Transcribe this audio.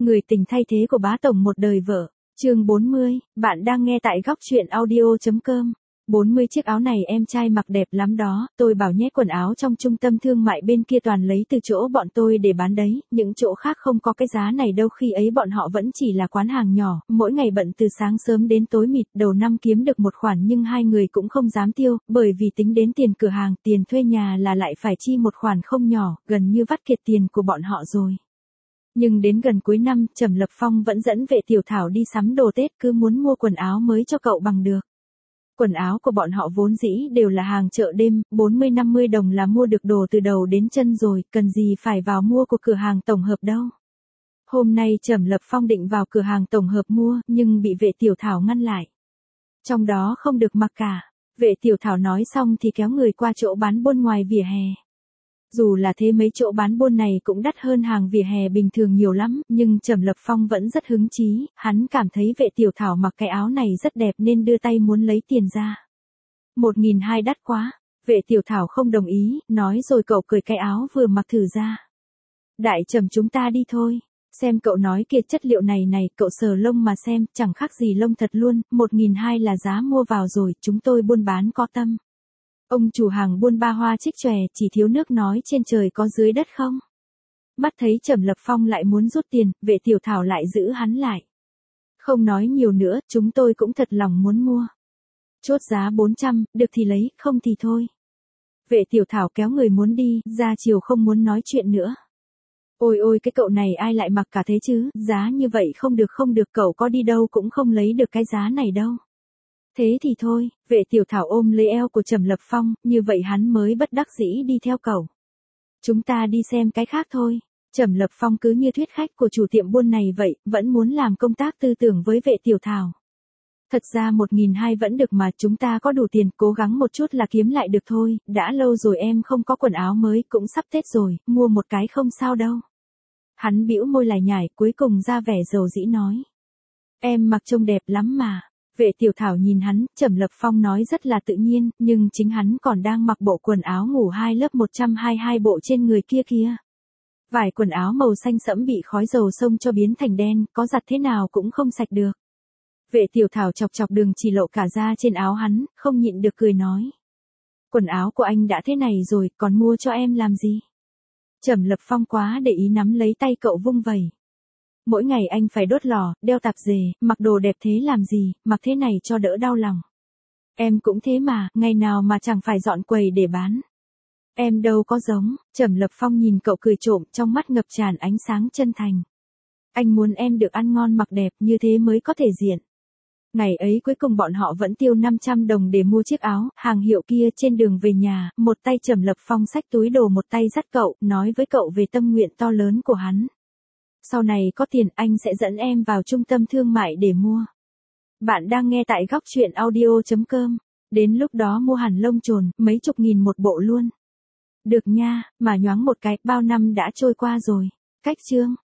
Người tình thay thế của bá tổng một đời vợ. Chương 40, bạn đang nghe tại góc truyện audio.com. 40 chiếc áo này em trai mặc đẹp lắm đó, tôi bảo nhé, quần áo trong trung tâm thương mại bên kia toàn lấy từ chỗ bọn tôi để bán đấy, những chỗ khác không có cái giá này đâu, khi ấy bọn họ vẫn chỉ là quán hàng nhỏ, mỗi ngày bận từ sáng sớm đến tối mịt, đầu năm kiếm được một khoản nhưng hai người cũng không dám tiêu, bởi vì tính đến tiền cửa hàng, tiền thuê nhà là lại phải chi một khoản không nhỏ, gần như vắt kiệt tiền của bọn họ rồi. Nhưng đến gần cuối năm, Trầm Lập Phong vẫn dẫn Vệ Tiểu Thảo đi sắm đồ Tết, cứ muốn mua quần áo mới cho cậu bằng được. Quần áo của bọn họ vốn dĩ đều là hàng chợ đêm, 40-50 đồng là mua được đồ từ đầu đến chân rồi, cần gì phải vào mua của cửa hàng tổng hợp đâu. Hôm nay Trầm Lập Phong định vào cửa hàng tổng hợp mua, nhưng bị Vệ Tiểu Thảo ngăn lại. Trong đó không được mặc cả. Vệ Tiểu Thảo nói xong thì kéo người qua chỗ bán buôn ngoài vỉa hè. Dù là thế mấy chỗ bán buôn này cũng đắt hơn hàng vỉa hè bình thường nhiều lắm, nhưng Trầm Lập Phong vẫn rất hứng chí, hắn cảm thấy Vệ Tiểu Thảo mặc cái áo này rất đẹp nên đưa tay muốn lấy tiền ra. 1.200 đắt quá. Vệ Tiểu Thảo không đồng ý, nói rồi cậu cởi cái áo vừa mặc thử ra. Đại Trầm, chúng ta đi thôi. Xem cậu nói kia, chất liệu này này, cậu sờ lông mà xem, chẳng khác gì lông thật luôn, 1.200 là giá mua vào rồi, chúng tôi buôn bán có tâm. Ông chủ hàng buôn ba hoa trích chòe, chỉ thiếu nước nói trên trời có dưới đất không. Mắt thấy Trầm Lập Phong lại muốn rút tiền, Vệ Tiểu Thảo lại giữ hắn lại. Không nói nhiều nữa, chúng tôi cũng thật lòng muốn mua. Chốt giá 400, được thì lấy, không thì thôi. Vệ Tiểu Thảo kéo người muốn đi, ra chiều không muốn nói chuyện nữa. Ôi ôi, cái cậu này ai lại mặc cả thế chứ, giá như vậy không được, cậu có đi đâu cũng không lấy được cái giá này đâu. Thế thì thôi, Vệ Tiểu Thảo ôm lấy eo của Trầm Lập Phong, như vậy hắn mới bất đắc dĩ đi theo cậu. Chúng ta đi xem cái khác thôi. Trầm Lập Phong cứ như thuyết khách của chủ tiệm buôn này vậy, vẫn muốn làm công tác tư tưởng với Vệ Tiểu Thảo. Thật ra 1.200 vẫn được mà, chúng ta có đủ tiền, cố gắng một chút là kiếm lại được thôi, đã lâu rồi em không có quần áo mới, cũng sắp Tết rồi, mua một cái không sao đâu. Hắn bĩu môi lải nhải, cuối cùng ra vẻ dầu dĩ nói. Em mặc trông đẹp lắm mà. Vệ Tiểu Thảo nhìn hắn, Trầm Lập Phong nói rất là tự nhiên, nhưng chính hắn còn đang mặc bộ quần áo ngủ 2 lớp 122 bộ trên người kia kìa. Vải quần áo màu xanh sẫm bị khói dầu xông cho biến thành đen, có giặt thế nào cũng không sạch được. Vệ Tiểu Thảo chọc chọc đường chỉ lộ cả da trên áo hắn, không nhịn được cười nói. Quần áo của anh đã thế này rồi, còn mua cho em làm gì? Trầm Lập Phong quá để ý nắm lấy tay cậu vung vẩy. Mỗi ngày anh phải đốt lò, đeo tạp dề, mặc đồ đẹp thế làm gì, mặc thế này cho đỡ đau lòng. Em cũng thế mà, ngày nào mà chẳng phải dọn quầy để bán. Em đâu có giống. Trầm Lập Phong nhìn cậu cười trộm, trong mắt ngập tràn ánh sáng chân thành. Anh muốn em được ăn ngon mặc đẹp, như thế mới có thể diện. Ngày ấy cuối cùng bọn họ vẫn tiêu 500 đồng để mua chiếc áo, hàng hiệu kia. Trên đường về nhà, một tay Trầm Lập Phong xách túi đồ, một tay dắt cậu, nói với cậu về tâm nguyện to lớn của hắn. Sau này có tiền anh sẽ dẫn em vào trung tâm thương mại để mua. Bạn đang nghe tại góc truyện audio.com. Đến lúc đó mua hẳn lông chồn, mấy chục nghìn một bộ luôn. Được nha, mà nhoáng một cái, bao năm đã trôi qua rồi. Cách chương.